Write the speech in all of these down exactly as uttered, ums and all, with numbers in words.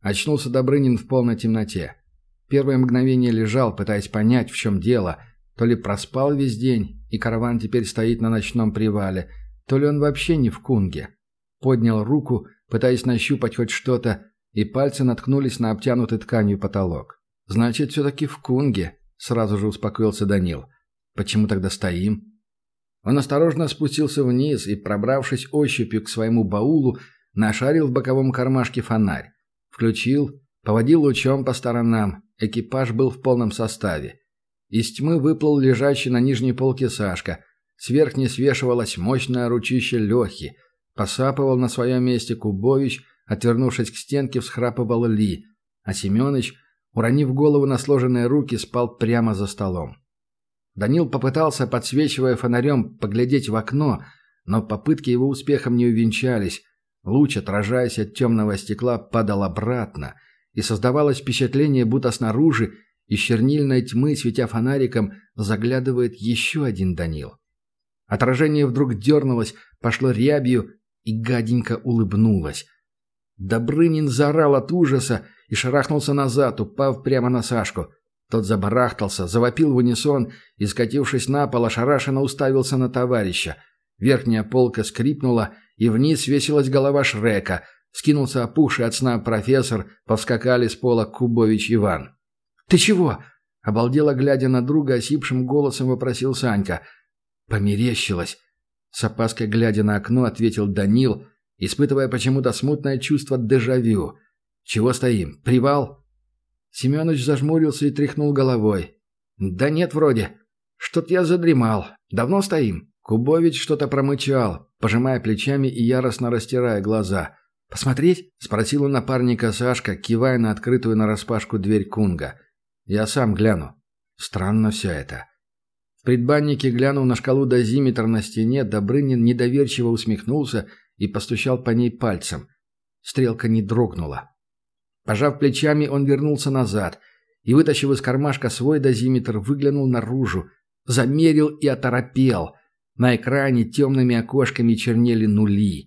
Очнулся Добрынин в полной темноте. Первое мгновение лежал, пытаясь понять, в чем дело. То ли проспал весь день, и караван теперь стоит на ночном привале, то ли он вообще не в Кунге. Поднял руку, пытаясь нащупать хоть что-то, и пальцы наткнулись на обтянутый тканью потолок. «Значит, все-таки в Кунге», — сразу же успокоился Данил. «Почему тогда стоим?» Он осторожно спустился вниз и, пробравшись ощупью к своему баулу, нашарил в боковом кармашке фонарь. Включил, поводил лучом по сторонам. Экипаж был в полном составе. Из тьмы выплыл лежащий на нижней полке Сашка. С верхней свешивалось мощное ручище Лехи. Посапывал на своем месте Кубович, отвернувшись к стенке, всхрапывал Ли. А Семеныч, уронив голову на сложенные руки, спал прямо за столом. Данил попытался, подсвечивая фонарем, поглядеть в окно, но попытки его успехом не увенчались. Луч, отражаясь от темного стекла, падал обратно, и создавалось впечатление, будто снаружи, из чернильной тьмы, светя фонариком, заглядывает еще один Данил. Отражение вдруг дернулось, пошло рябью и гаденько улыбнулось. Добрынин заорал от ужаса и шарахнулся назад, упав прямо на Сашку. Тот забарахтался, завопил в унисон и, скатившись на пол, ошарашенно уставился на товарища. Верхняя полка скрипнула, и вниз свесилась голова Шрека. Скинулся опухший от сна профессор, повскакали с пола Кубович и Иван. «Ты чего?» — обалдело, глядя на друга, осипшим голосом вопросил Санька. «Померещилось!» — с опаской глядя на окно, ответил Данил, испытывая почему-то смутное чувство дежавю. «Чего стоим? Привал?» Семенович зажмурился и тряхнул головой. «Да нет, вроде. Что-то я задремал. Давно стоим?» Кубович что-то промычал, пожимая плечами и яростно растирая глаза. «Посмотреть?» — спросил у напарника Сашка, кивая на открытую нараспашку дверь Кунга. «Я сам гляну. Странно все это». В предбаннике, глянув на шкалу дозиметра на стене, Добрынин недоверчиво усмехнулся и постучал по ней пальцем. Стрелка не дрогнула. Пожав плечами, он вернулся назад и, вытащив из кармашка свой дозиметр, выглянул наружу, замерил и оторопел. На экране темными окошками чернели нули.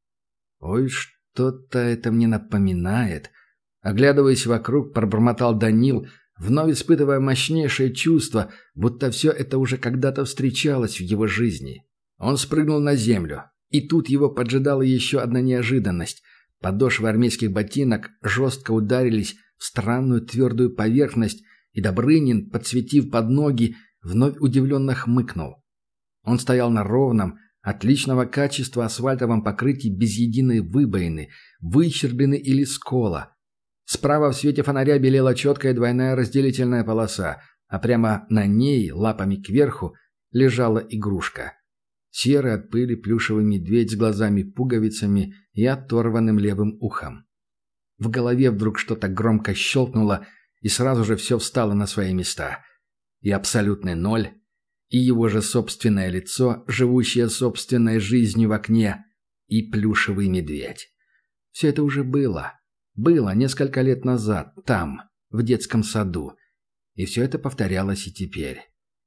«Ой, что-то это мне напоминает». Оглядываясь вокруг, пробормотал Данил, вновь испытывая мощнейшее чувство, будто все это уже когда-то встречалось в его жизни. Он спрыгнул на землю, и тут его поджидала еще одна неожиданность. Подошвы армейских ботинок жестко ударились в странную твердую поверхность, и Добрынин, подсветив под ноги, вновь удивленно хмыкнул. Он стоял на ровном, отличного качества асфальтовом покрытии без единой выбоины, выщербины или скола. Справа в свете фонаря белела четкая двойная разделительная полоса, а прямо на ней, лапами кверху, лежала игрушка. Серый от пыли плюшевый медведь с глазами-пуговицами и оторванным левым ухом. В голове вдруг что-то громко щелкнуло, и сразу же все встало на свои места. И абсолютный ноль, и его же собственное лицо, живущее собственной жизнью в окне, и плюшевый медведь. Все это уже было. Было несколько лет назад, там, в детском саду. И все это повторялось и теперь.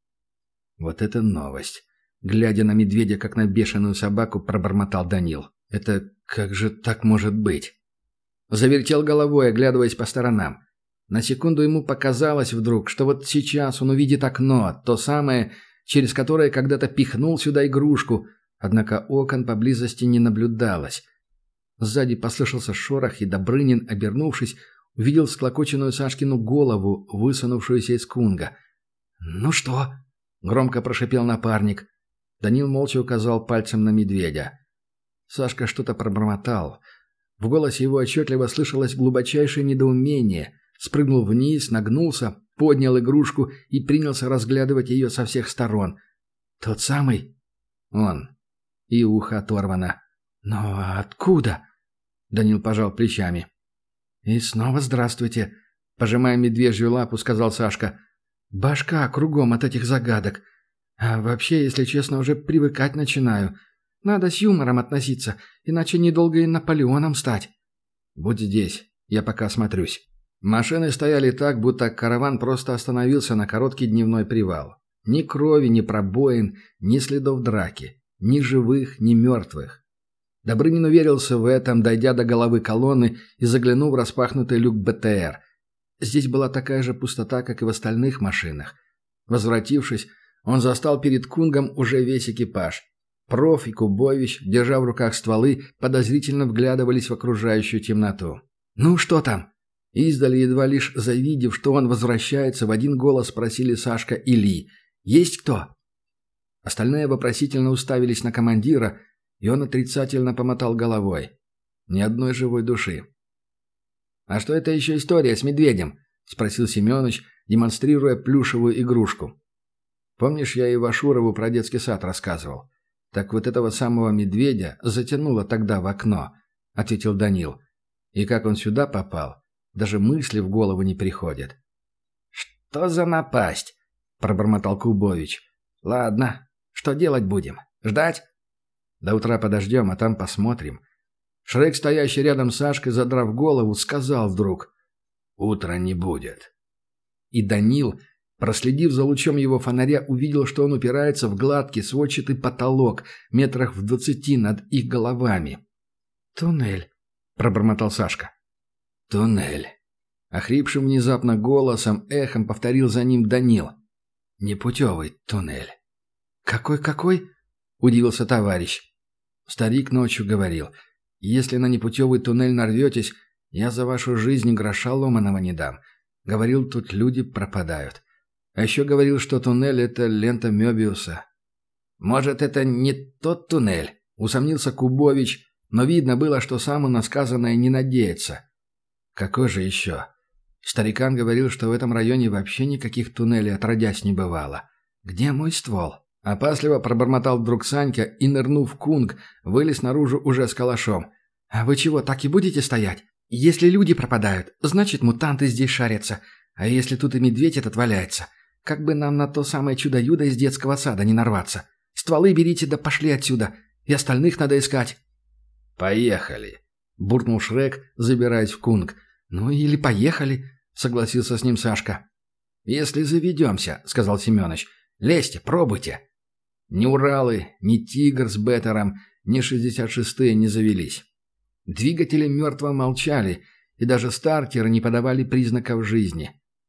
Вот это новость. Глядя на медведя, как на бешеную собаку, пробормотал Данил. Это как же так может быть? Завертел головой, оглядываясь по сторонам. На секунду ему показалось вдруг, что вот сейчас он увидит окно, то самое, через которое когда-то пихнул сюда игрушку, однако окон поблизости не наблюдалось. Сзади послышался шорох, и Добрынин, обернувшись, увидел всклокоченную Сашкину голову, высунувшуюся из Кунга. «Ну что?» — громко прошипел напарник. Данил молча указал пальцем на медведя. Сашка что-то пробормотал. В голосе его отчетливо слышалось глубочайшее недоумение. Спрыгнул вниз, нагнулся, поднял игрушку и принялся разглядывать ее со всех сторон. «Тот самый?» «Он. И ухо оторвано». «Но откуда?» Данил пожал плечами. «И снова здравствуйте», — пожимая медвежью лапу, сказал Сашка. «Башка кругом от этих загадок. А вообще, если честно, уже привыкать начинаю. Надо с юмором относиться, иначе недолго и Наполеоном стать». «Будь здесь, я пока осмотрюсь». Машины стояли так, будто караван просто остановился на короткий дневной привал. Ни крови, ни пробоин, ни следов драки. Ни живых, ни мертвых. Добрынин уверился в этом, дойдя до головы колонны и заглянув в распахнутый люк БТР. Здесь была такая же пустота, как и в остальных машинах. Возвратившись, он застал перед Кунгом уже весь экипаж. Проф и Кубович, держа в руках стволы, подозрительно вглядывались в окружающую темноту. «Ну, что там?» Издали, едва лишь завидев, что он возвращается, в один голос спросили Сашка и Ли. «Есть кто?» Остальные вопросительно уставились на командира, и он отрицательно помотал головой. Ни одной живой души. «А что это еще история с медведем?» — спросил Семенович, демонстрируя плюшевую игрушку. «Помнишь, я Ивашурову про детский сад рассказывал? Так вот этого самого медведя затянуло тогда в окно», — ответил Данил. «И как он сюда попал, даже мысли в голову не приходят». «Что за напасть?» — пробормотал Кубович. «Ладно, что делать будем? Ждать?» «До утра подождем, а там посмотрим». Шрек, стоящий рядом с Сашкой, задрав голову, сказал вдруг: «Утра не будет». И Данил, проследив за лучом его фонаря, увидел, что он упирается в гладкий сводчатый потолок метрах в двадцати над их головами. «Туннель», — пробормотал Сашка. «Туннель», — охрипшим внезапно голосом эхом повторил за ним Данил. «Непутевый туннель». «Какой-какой?» — удивился товарищ. Старик ночью говорил: «Если на непутевый туннель нарветесь, я за вашу жизнь гроша ломаного не дам». Говорил, тут люди пропадают. А еще говорил, что туннель — это лента Мёбиуса. «Может, это не тот туннель?» — усомнился Кубович, но видно было, что сам он на сказанное не надеется. «Какой же еще?» Старикан говорил, что в этом районе вообще никаких туннелей отродясь не бывало. «Где мой ствол?» Опасливо пробормотал вдруг Санька и, нырнув в Кунг, вылез наружу уже с калашом. «А вы чего, так и будете стоять? Если люди пропадают, значит, мутанты здесь шарятся. А если тут и медведь этот валяется? Как бы нам на то самое чудо-юдо из детского сада не нарваться? Стволы берите да пошли отсюда. И остальных надо искать». «Поехали», — буркнул Шрек, забираясь в Кунг. «Ну или поехали», — согласился с ним Сашка. «Если заведемся», — сказал Семенович. «Лезьте, пробуйте». Ни Уралы, ни Тигр с Беттером, ни шестьдесят шестые не завелись. Двигатели мертво молчали, и даже стартеры не подавали признаков жизни.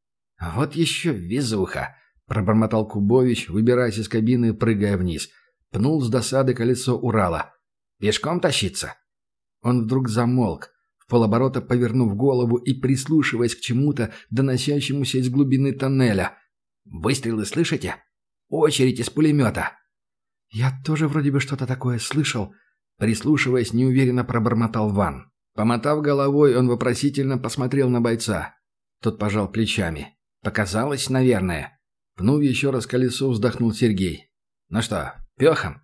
«Вот еще везуха!» — пробормотал Кубович, выбираясь из кабины и прыгая вниз. Пнул с досады колесо Урала. «Пешком тащиться?» Он вдруг замолк, в полоборота повернув голову и прислушиваясь к чему-то, доносящемуся из глубины тоннеля. «Выстрелы слышите? Очередь из пулемета!» «Я тоже вроде бы что-то такое слышал», — прислушиваясь, неуверенно пробормотал Ван. Помотав головой, он вопросительно посмотрел на бойца. Тот пожал плечами. «Показалось, наверное». Пнув еще раз колесо, вздохнул Сергей. «Ну что, пехом?»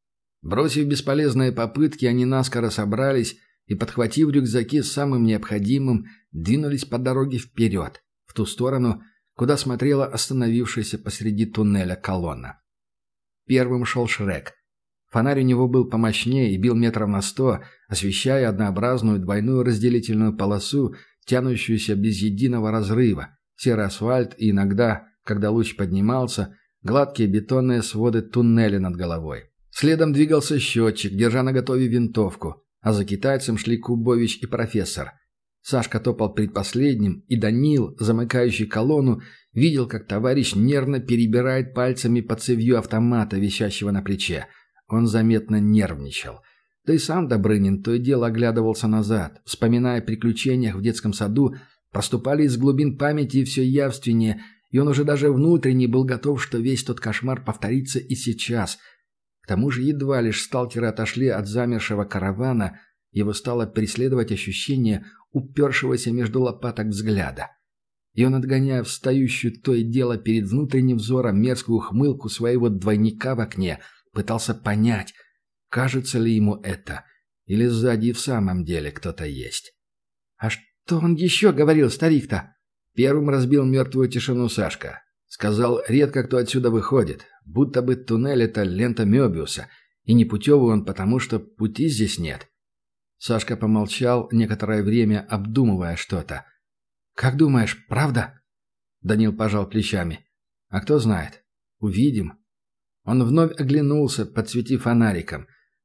Бросив бесполезные попытки, они наскоро собрались и, подхватив рюкзаки с самым необходимым, двинулись по дороге вперед, в ту сторону, куда смотрела остановившаяся посреди туннеля колонна. Первым шел Шрек. Фонарь у него был помощнее и бил метров на сто, освещая однообразную двойную разделительную полосу, тянущуюся без единого разрыва, серый асфальт и иногда, когда луч поднимался, гладкие бетонные своды туннеля над головой. Следом двигался счетчик, держа наготове винтовку, а за китайцем шли Кубович и профессор. Сашка топал предпоследним, и Данил, замыкающий колонну, видел, как товарищ нервно перебирает пальцами по цевью автомата, висящего на плече. Он заметно нервничал. Да и сам Добрынин то и дело оглядывался назад, вспоминая о приключениях в детском саду, проступали из глубин памяти все явственнее, и он уже даже внутренне был готов, что весь тот кошмар повторится и сейчас. К тому же едва лишь сталкеры отошли от замершего каравана, его стало преследовать ощущение упершегося между лопаток взгляда. И он, отгоняя встающую то и дело перед внутренним взором мерзкую ухмылку своего двойника в окне, пытался понять, кажется ли ему это, или сзади и в самом деле кто-то есть. «А что он еще говорил, старик-то?» Первым разбил мертвую тишину Сашка. Сказал, редко кто отсюда выходит, будто бы туннель — это лента Мёбиуса, и непутевый он потому, что пути здесь нет. Сашка помолчал некоторое время, обдумывая что-то. «Как думаешь, правда?» Данил пожал плечами. «А кто знает? Увидим». Он вновь оглянулся, подсветив фонариком.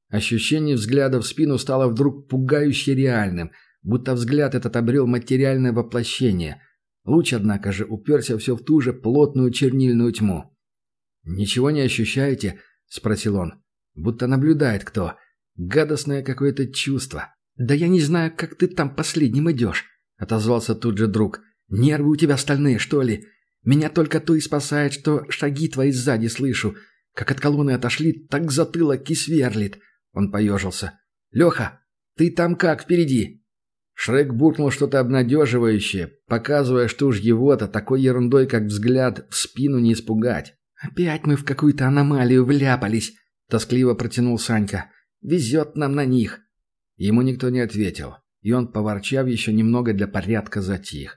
Ощущение взгляда в спину стало вдруг пугающе реальным, будто взгляд этот обрел материальное воплощение. Луч, однако же, уперся все в ту же плотную чернильную тьму. «Ничего не ощущаете?» — спросил он. «Будто наблюдает кто. Гадостное какое-то чувство». «Да я не знаю, как ты там последним идешь», — отозвался тут же друг. «Нервы у тебя стальные, что ли? Меня только то и спасает, что шаги твои сзади слышу. Как от колонны отошли, так затылок и сверлит». Он поежился. «Леха, ты там как впереди?» Шрек буркнул что-то обнадеживающее, показывая, что уж его-то такой ерундой, как взгляд, в спину не испугать. «Опять мы в какую-то аномалию вляпались», — тоскливо протянул Санька. «Везет нам на них». Ему никто не ответил, и он, поворчав еще немного, для порядка затих.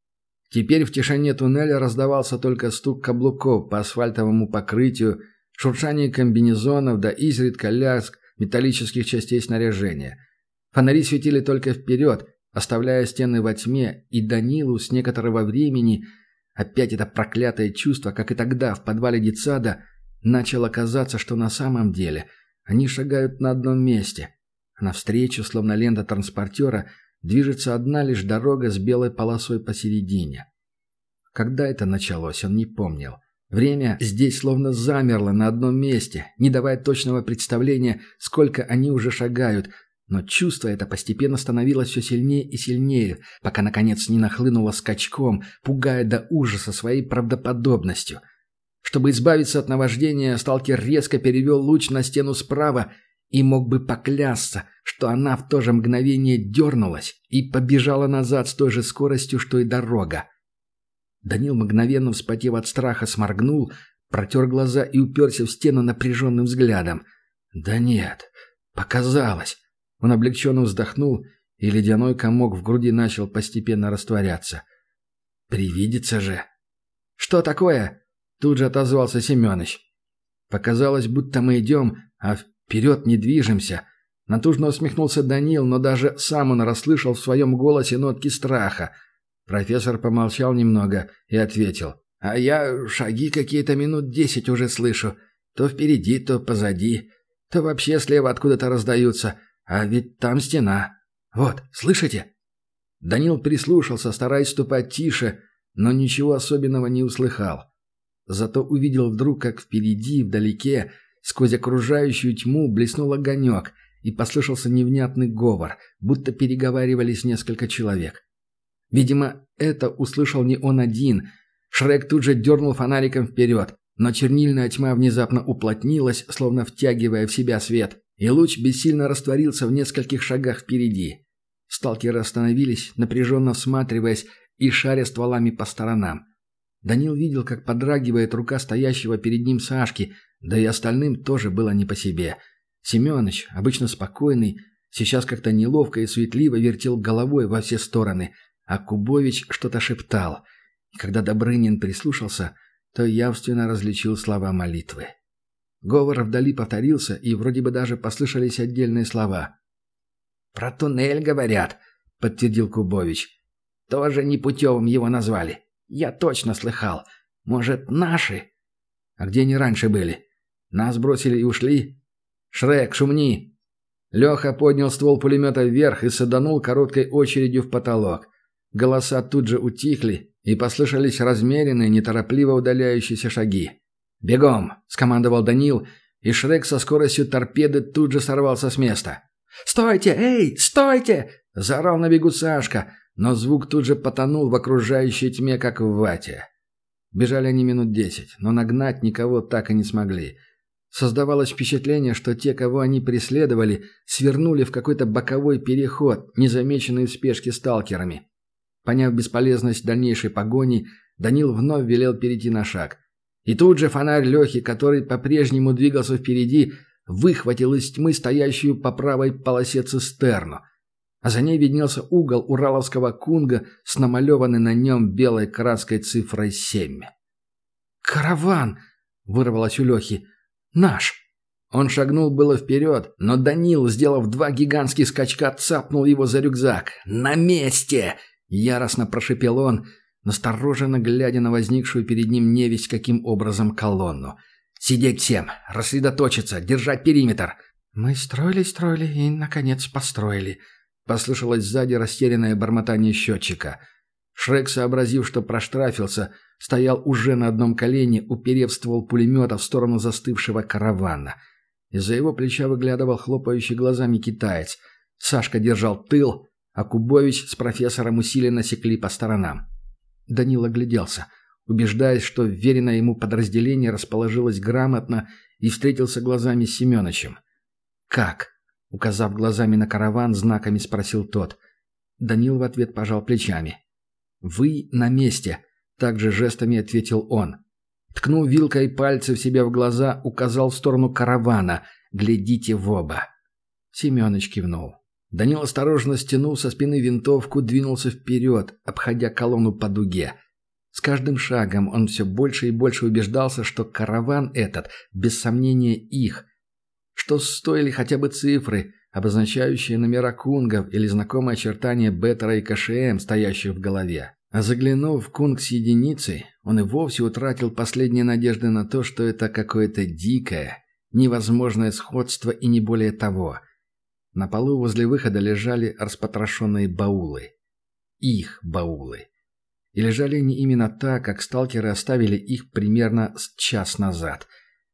Теперь в тишине туннеля раздавался только стук каблуков по асфальтовому покрытию, шуршание комбинезонов да изредка лязг металлических частей снаряжения. Фонари светили только вперед, оставляя стены во тьме, и Данилу с некоторого времени, опять это проклятое чувство, как и тогда в подвале детсада, начало казаться, что на самом деле они шагают на одном месте. Навстречу, словно лента транспортера, движется одна лишь дорога с белой полосой посередине. Когда это началось, он не помнил. Время здесь словно замерло на одном месте, не давая точного представления, сколько они уже шагают, но чувство это постепенно становилось все сильнее и сильнее, пока, наконец, не нахлынуло скачком, пугая до ужаса своей правдоподобностью. Чтобы избавиться от наваждения, сталкер резко перевел луч на стену справа и мог бы поклясться, что она в то же мгновение дернулась и побежала назад с той же скоростью, что и дорога. Данил, мгновенно вспотев от страха, сморгнул, протер глаза и уперся в стену напряженным взглядом. «Да нет, показалось». Он облегченно вздохнул, и ледяной комок в груди начал постепенно растворяться. «Привидится же!» «Что такое?» — тут же отозвался Семенович. «Показалось, будто мы идем, а вперед не движемся». Натужно усмехнулся Данил, но даже сам он расслышал в своем голосе нотки страха. Профессор помолчал немного и ответил. «А я шаги какие-то минут десять уже слышу. То впереди, то позади, то вообще слева откуда-то раздаются. А ведь там стена. Вот, слышите?» Данил прислушался, стараясь ступать тише, но ничего особенного не услыхал. Зато увидел вдруг, как впереди, вдалеке, сквозь окружающую тьму блеснул огонек, и послышался невнятный говор, будто переговаривались несколько человек. Видимо, это услышал не он один. Шрек тут же дернул фонариком вперед, но чернильная тьма внезапно уплотнилась, словно втягивая в себя свет, и луч бессильно растворился в нескольких шагах впереди. Сталкеры остановились, напряженно всматриваясь и шаря стволами по сторонам. Данил видел, как подрагивает рука стоящего перед ним Сашки, да и остальным тоже было не по себе. Семенович, обычно спокойный, сейчас как-то неловко и суетливо вертел головой во все стороны, а Кубович что-то шептал. И когда Добрынин прислушался, то явственно различил слова молитвы. Говор вдали повторился, и вроде бы даже послышались отдельные слова. «Про туннель говорят», — подтвердил Кубович. «Тоже непутевым его назвали. Я точно слыхал. Может, наши?» «А где они раньше были? Нас бросили и ушли?» «Шрек, шумни!» Леха поднял ствол пулемета вверх и саданул короткой очередью в потолок. Голоса тут же утихли, и послышались размеренные, неторопливо удаляющиеся шаги. «Бегом!» — скомандовал Данил, и Шрек со скоростью торпеды тут же сорвался с места. «Стойте! Эй, стойте!» — заорал на бегу Сашка, но звук тут же потонул в окружающей тьме, как в вате. Бежали они минут десять, но нагнать никого так и не смогли. Создавалось впечатление, что те, кого они преследовали, свернули в какой-то боковой переход, незамеченный в спешке сталкерами. Поняв бесполезность дальнейшей погони, Данил вновь велел перейти на шаг. И тут же фонарь Лехи, который по-прежнему двигался впереди, выхватил из тьмы стоящую по правой полосе цистерну. А за ней виднелся угол ураловского кунга с намалеванной на нем белой краской цифрой семь. «Караван!» — вырвалось у Лехи. «Наш!» Он шагнул было вперед, но Данил, сделав два гигантских скачка, цапнул его за рюкзак. «На месте!» — яростно прошипел он, настороженно глядя на возникшую перед ним невесть каким образом колонну. «Сидеть всем! Рассредоточиться! Держать периметр! «Мы строили-строили и, наконец, построили», — послышалось сзади растерянное бормотание счетчика. Шрек, сообразив, что проштрафился, стоял уже на одном колене, уперев ствол пулемета в сторону застывшего каравана. Из-за его плеча выглядывал хлопающий глазами китаец. Сашка держал тыл, а Кубович с профессором усиленно секли по сторонам. Данил огляделся, убеждаясь, что вверенное ему подразделение расположилось грамотно, и встретился глазами с Семеновичем. «Как?» — указав глазами на караван, знаками спросил тот. Данил в ответ пожал плечами. «Вы на месте», — также жестами ответил он. Ткнув вилкой пальцы в себя в глаза, указал в сторону каравана. «Глядите в оба». Семенович кивнул. Данил осторожно стянул со спины винтовку, двинулся вперед, обходя колонну по дуге. С каждым шагом он все больше и больше убеждался, что караван этот, без сомнения, их. Что стоили хотя бы цифры, обозначающие номера кунгов или знакомые очертания Беттера и КШМ, стоящих в голове. А заглянув в кунг с единицей, он и вовсе утратил последние надежды на то, что это какое-то дикое, невозможное сходство и не более того. На полу возле выхода лежали распотрошенные баулы. Их баулы. И лежали они именно так, как сталкеры оставили их примерно с час назад.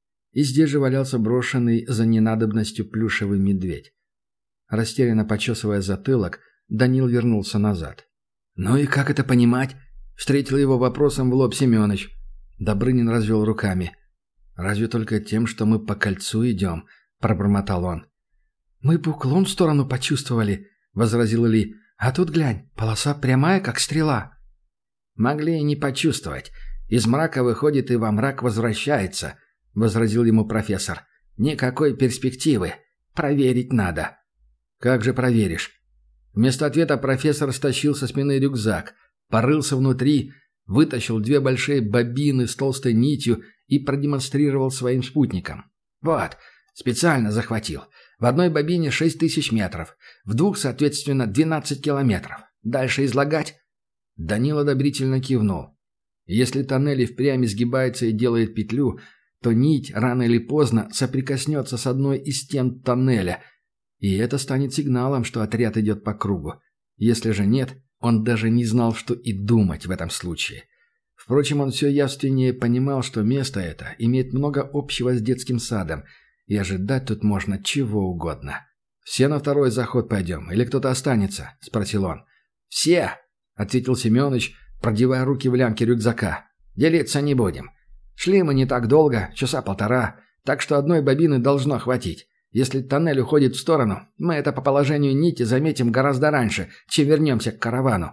И здесь же валялся брошенный за ненадобностью плюшевый медведь. Растерянно почесывая затылок, Данил вернулся назад. «Ну и как это понимать?» — встретил его вопросом в лоб Семенович. Добрынин развел руками. «Разве только тем, что мы по кольцу идем», — пробормотал он. «Мы бы уклон в сторону почувствовали», — возразил Ли. «А тут глянь, полоса прямая, как стрела». «Могли и не почувствовать. Из мрака выходит и во мрак возвращается», — возразил ему профессор. «Никакой перспективы. Проверить надо». «Как же проверишь?» Вместо ответа профессор стащил со спины рюкзак, порылся внутри, вытащил две большие бобины с толстой нитью и продемонстрировал своим спутникам. «Вот, специально захватил. В одной бобине шесть тысяч метров, в двух, соответственно, двенадцать километров. Дальше излагать?» Данил одобрительно кивнул. Если тоннель и впрямь изгибается и делает петлю, то нить рано или поздно соприкоснется с одной из стен тоннеля, и это станет сигналом, что отряд идет по кругу. Если же нет, он даже не знал, что и думать в этом случае. Впрочем, он все явственнее понимал, что место это имеет много общего с детским садом, и ожидать тут можно чего угодно. «Все на второй заход пойдем, или кто-то останется?» – спросил он. «Все!» – ответил Семенович, продевая руки в лямки рюкзака. «Делиться не будем. Шли мы не так долго, часа полтора, так что одной бобины должно хватить. Если тоннель уходит в сторону, мы это по положению нити заметим гораздо раньше, чем вернемся к каравану».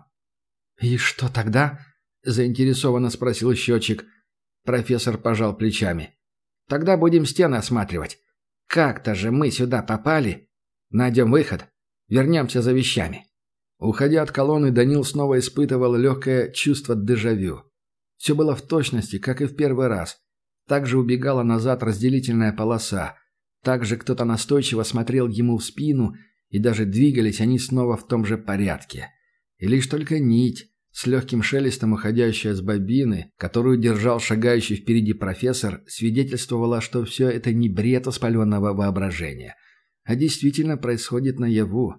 «И что тогда?» – заинтересованно спросил счетчик. Профессор пожал плечами. «Тогда будем стены осматривать. Как-то же мы сюда попали. Найдем выход. Вернемся за вещами». Уходя от колонны, Данил снова испытывал легкое чувство дежавю. Все было в точности, как и в первый раз. Также убегала назад разделительная полоса. Также кто-то настойчиво смотрел ему в спину, и даже двигались они снова в том же порядке. И лишь только нить, с легким шелестом уходящая с бобины, которую держал шагающий впереди профессор, свидетельствовала, что все это не бред воспаленного воображения, а действительно происходит наяву.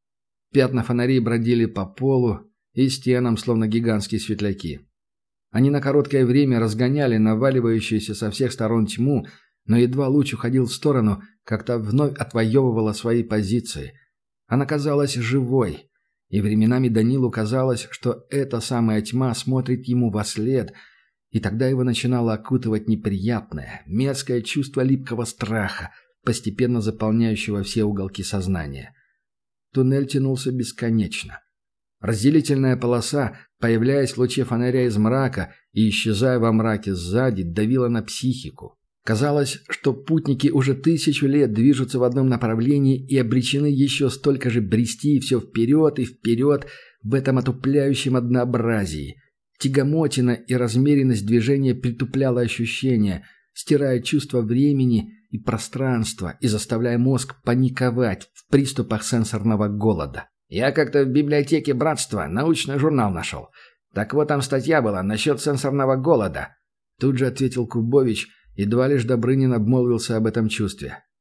Пятна фонарей бродили по полу и стенам, словно гигантские светляки. Они на короткое время разгоняли наваливающуюся со всех сторон тьму, но едва луч уходил в сторону, как-то вновь отвоевывала свои позиции. Она казалась живой, и временами Данилу казалось, что эта самая тьма смотрит ему вослед, и тогда его начинало окутывать неприятное, мерзкое чувство липкого страха, постепенно заполняющего все уголки сознания. Туннель тянулся бесконечно. Разделительная полоса, появляясь в луче фонаря из мрака и исчезая во мраке сзади, давила на психику. Казалось, что путники уже тысячу лет движутся в одном направлении и обречены еще столько же брести все вперед и вперед в этом отупляющем однообразии. Тягомотина и размеренность движения притупляла ощущения, стирая чувство времени и пространства и заставляя мозг паниковать в приступах сенсорного голода. «Я как-то в библиотеке Братства научный журнал нашел. Так вот там статья была насчет сенсорного голода», — тут же ответил Кубович. Едва лишь Добрынин обмолвился об этом чувстве.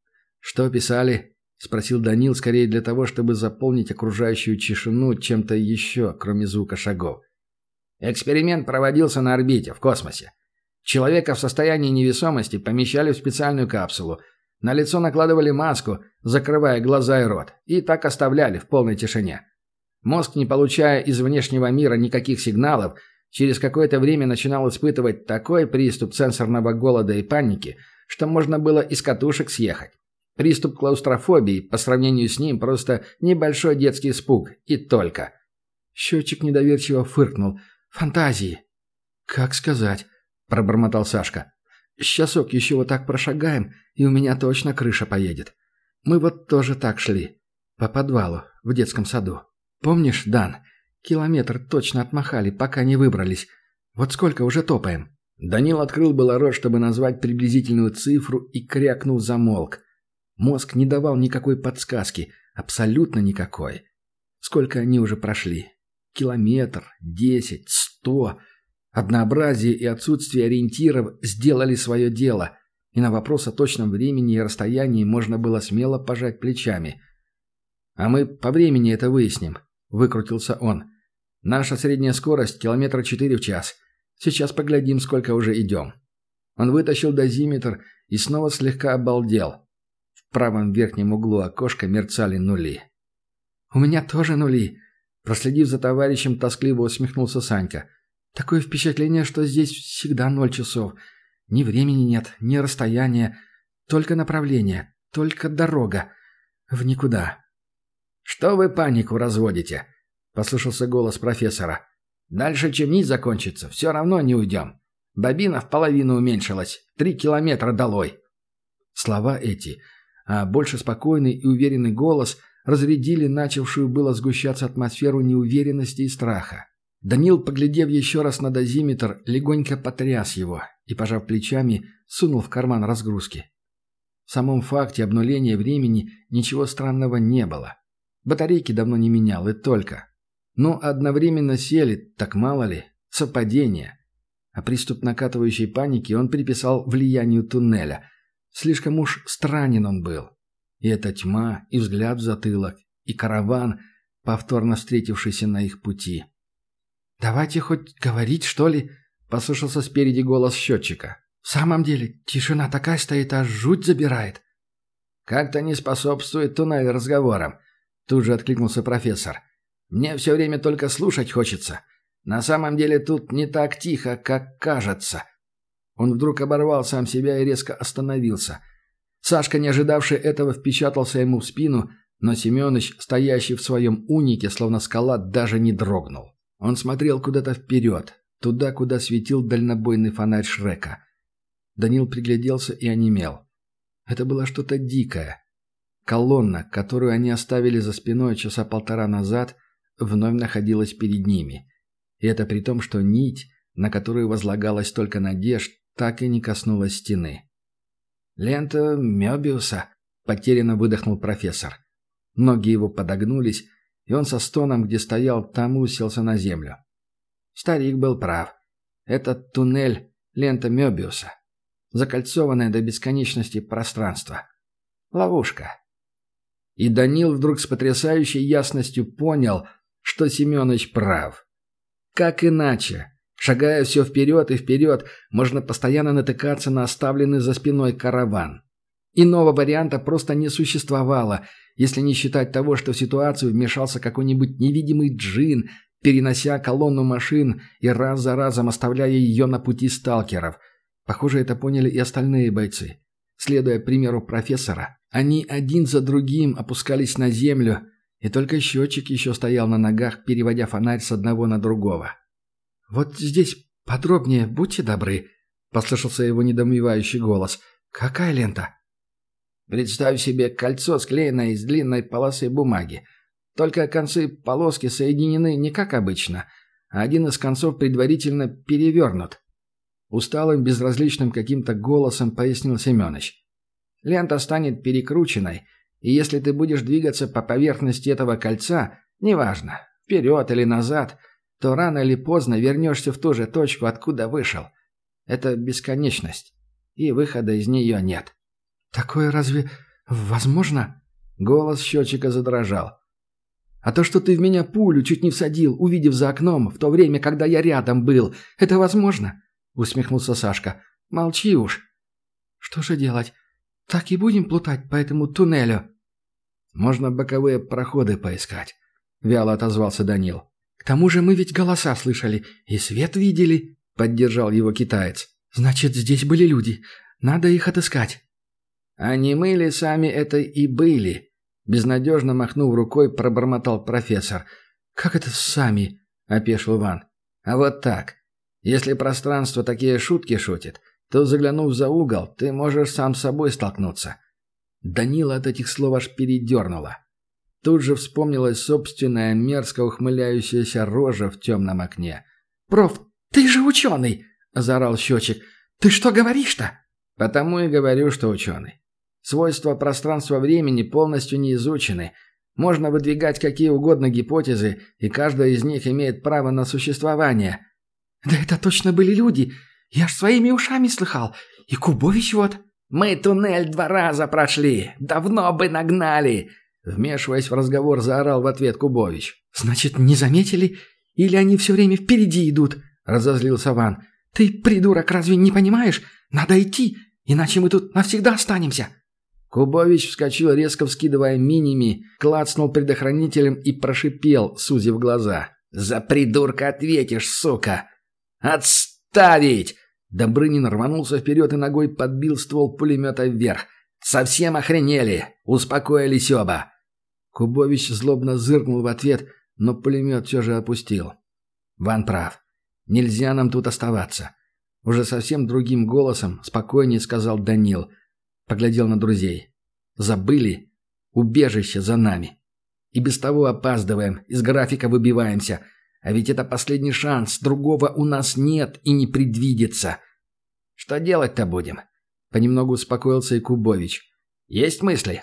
«Что писали?» — спросил Данил скорее для того, чтобы заполнить окружающую тишину чем-то еще, кроме звука шагов. Эксперимент проводился на орбите, в космосе. Человека в состоянии невесомости помещали в специальную капсулу. На лицо накладывали маску, закрывая глаза и рот, и так оставляли в полной тишине. Мозг, не получая из внешнего мира никаких сигналов, через какое-то время начинал испытывать такой приступ сенсорного голода и паники, что можно было из катушек съехать. Приступ клаустрофобии, по сравнению с ним, просто небольшой детский испуг, и только. Счетчик недоверчиво фыркнул. «Фантазии!» «Как сказать?» – пробормотал Сашка. «С часок еще вот так прошагаем, и у меня точно крыша поедет. Мы вот тоже так шли. По подвалу, в детском саду. Помнишь, Дан? Километр точно отмахали, пока не выбрались. Вот сколько уже топаем?» Данил открыл было рот, чтобы назвать приблизительную цифру, и крякнул, замолк. Мозг не давал никакой подсказки, абсолютно никакой. Сколько они уже прошли? Километр, десять, сто. Однообразие и отсутствие ориентиров сделали свое дело, и на вопрос о точном времени и расстоянии можно было смело пожать плечами. «А мы по времени это выясним», — выкрутился он. «Наша средняя скорость — километра четыре в час. Сейчас поглядим, сколько уже идем». Он вытащил дозиметр и снова слегка обалдел. В правом верхнем углу окошка мерцали нули. «У меня тоже нули», — проследив за товарищем, тоскливо усмехнулся Санька. «Такое впечатление, что здесь всегда ноль часов. Ни времени нет, ни расстояния, только направление, только дорога. В никуда». «Что вы панику разводите?» — послышался голос профессора. «Дальше, чем нить закончится, все равно не уйдем. Бобина в половину уменьшилась. Три километра долой». Слова эти, а больше спокойный и уверенный голос разрядили начавшую было сгущаться атмосферу неуверенности и страха. Данил, поглядев еще раз на дозиметр, легонько потряс его и, пожав плечами, сунул в карман разгрузки. В самом факте обнуления времени ничего странного не было. Батарейки давно не менял, и только. Но одновременно сели, так мало ли, совпадение. А приступ накатывающей паники он приписал влиянию туннеля. Слишком уж странен он был. И эта тьма, и взгляд в затылок, и караван, повторно встретившийся на их пути. «Давайте хоть говорить, что ли?» — послышался спереди голос счетчика. «В самом деле, тишина такая стоит, аж жуть забирает». «Как-то не способствует туннель разговорам», — тут же откликнулся профессор. «Мне все время только слушать хочется. На самом деле тут не так тихо, как кажется». Он вдруг оборвал сам себя и резко остановился. Сашка, не ожидавший этого, впечатался ему в спину, но Семёныч, стоящий в своем унике, словно скала, даже не дрогнул. Он смотрел куда-то вперед, туда, куда светил дальнобойный фонарь Шрека. Данил пригляделся и онемел. Это было что-то дикое. Колонна, которую они оставили за спиной часа полтора назад, вновь находилась перед ними. И это при том, что нить, на которую возлагалась только надежд, так и не коснулась стены. «Лента Мёбиуса», — потерянно выдохнул профессор. Ноги его подогнулись, и он со стоном, где стоял, там уселся на землю. Старик был прав. Этот туннель — лента Мёбиуса. Закольцованное до бесконечности пространство. Ловушка. И Данил вдруг с потрясающей ясностью понял, что Семёныч прав. Как иначе? Шагая все вперед и вперед, можно постоянно натыкаться на оставленный за спиной караван. Иного варианта просто не существовало, если не считать того, что в ситуацию вмешался какой-нибудь невидимый джин, перенося колонну машин и раз за разом оставляя ее на пути сталкеров. Похоже, это поняли и остальные бойцы. Следуя примеру профессора, они один за другим опускались на землю, и только счетчик еще стоял на ногах, переводя фонарь с одного на другого. «Вот здесь подробнее, будьте добры», — послышался его недоумевающий голос. «Какая лента?» «Представь себе кольцо, склеенное из длинной полосы бумаги. Только концы полоски соединены не как обычно, а один из концов предварительно перевернут». Усталым, безразличным каким-то голосом пояснил Семёныч. «Лента станет перекрученной, и если ты будешь двигаться по поверхности этого кольца, неважно, вперед или назад, то рано или поздно вернешься в ту же точку, откуда вышел. Это бесконечность, и выхода из нее нет». «Такое разве «Возможно?» Голос счетчика задрожал. «А то, что ты в меня пулю чуть не всадил, увидев за окном, в то время, когда я рядом был, это возможно?» Усмехнулся Сашка. «Молчи уж». «Что же делать? Так и будем плутать по этому туннелю?» «Можно боковые проходы поискать», — вяло отозвался Данил. «К тому же мы ведь голоса слышали и свет видели», — поддержал его китаец. «Значит, здесь были люди. Надо их отыскать». «А не мы ли сами это и были?» Безнадежно махнув рукой, пробормотал профессор. «Как это сами?» — опешил Иван. «А вот так. Если пространство такие шутки шутит, то, заглянув за угол, ты можешь сам с собой столкнуться». Данила от этих слов аж передернуло. Тут же вспомнилась собственная мерзко ухмыляющаяся рожа в темном окне. «Проф, ты же ученый!» – заорал счетчик. «Ты что говоришь-то?» «Потому и говорю, что ученый. Свойства пространства-времени полностью не изучены. Можно выдвигать какие угодно гипотезы, и каждая из них имеет право на существование». «Да это точно были люди! Я ж своими ушами слыхал! И Кубович вот!» «Мы туннель два раза прошли! Давно бы нагнали!» Вмешиваясь в разговор, заорал в ответ Кубович. «Значит, не заметили? Или они все время впереди идут?» – разозлился Ван. «Ты, придурок, разве не понимаешь? Надо идти, иначе мы тут навсегда останемся!» Кубович вскочил, резко вскидывая миними, клацнул предохранителем и прошипел, сузив глаза. «За придурка ответишь, сука!» «Отставить!» Добрынин рванулся вперед и ногой подбил ствол пулемета вверх. «Совсем охренели! Успокоились оба!» Кубович злобно зыркнул в ответ, но пулемет все же опустил. «Ван прав. Нельзя нам тут оставаться». Уже совсем другим голосом спокойнее сказал Данил. Поглядел на друзей. «Забыли? Убежище за нами. И без того опаздываем, из графика выбиваемся. А ведь это последний шанс, другого у нас нет и не предвидится». «Что делать-то будем?» Понемногу успокоился и Кубович. «Есть мысли?»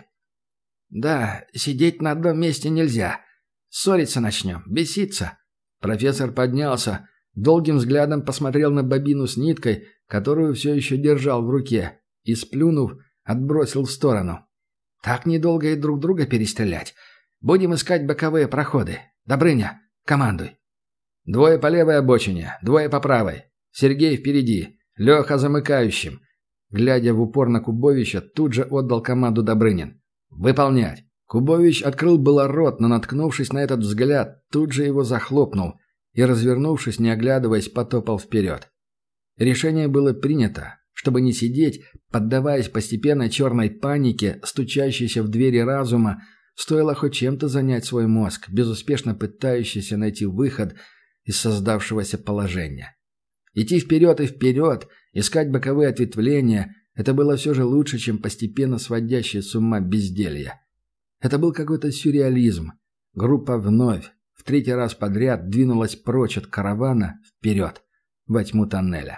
«Да, сидеть на одном месте нельзя. Ссориться начнем, беситься». Профессор поднялся, долгим взглядом посмотрел на бобину с ниткой, которую все еще держал в руке, и, сплюнув, отбросил в сторону. «Так недолго и друг друга перестрелять. Будем искать боковые проходы. Добрыня, командуй». «Двое по левой обочине, двое по правой. Сергей впереди, Леха замыкающим». Глядя в упор на Кубовича, тут же отдал команду Добрынин. «Выполнять!» Кубович открыл было рот, но, наткнувшись на этот взгляд, тут же его захлопнул и, развернувшись, не оглядываясь, потопал вперед. Решение было принято, чтобы не сидеть, поддаваясь постепенной черной панике, стучащейся в двери разума, стоило хоть чем-то занять свой мозг, безуспешно пытающийся найти выход из создавшегося положения. Идти вперед и вперед, искать боковые ответвления – это было все же лучше, чем постепенно сводящее с ума безделье. Это был какой-то сюрреализм. Группа вновь, в третий раз подряд, двинулась прочь от каравана вперед, во тьму тоннеля.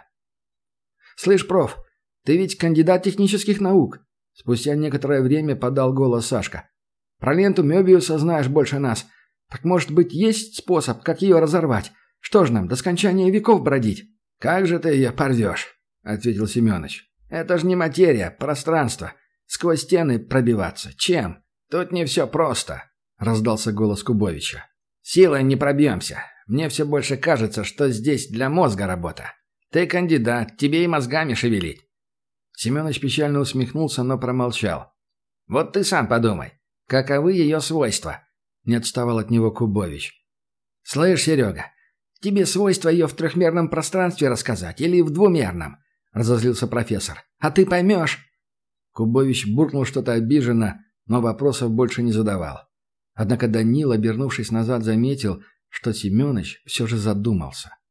«Слышь, проф, ты ведь кандидат технических наук?» Спустя некоторое время подал голос Сашка. «Про ленту Мёбиуса знаешь больше нас. Так, может быть, есть способ, как ее разорвать? Что ж нам, до скончания веков бродить?» «Как же ты ее порвешь?» — ответил Семенович. «Это же не материя, пространство. Сквозь стены пробиваться. Чем? Тут не все просто», — раздался голос Кубовича. «Силой не пробьемся. Мне все больше кажется, что здесь для мозга работа. Ты кандидат, тебе и мозгами шевелить». Семенович печально усмехнулся, но промолчал. «Вот ты сам подумай, каковы ее свойства?» — не отставал от него Кубович. «Слышь, Серега, тебе свойства ее в трехмерном пространстве рассказать или в двумерном?» — разозлился профессор. «А ты поймешь». Кубович буркнул что-то обиженно, но вопросов больше не задавал. Однако Данил, обернувшись назад, заметил, что Семенович все же задумался.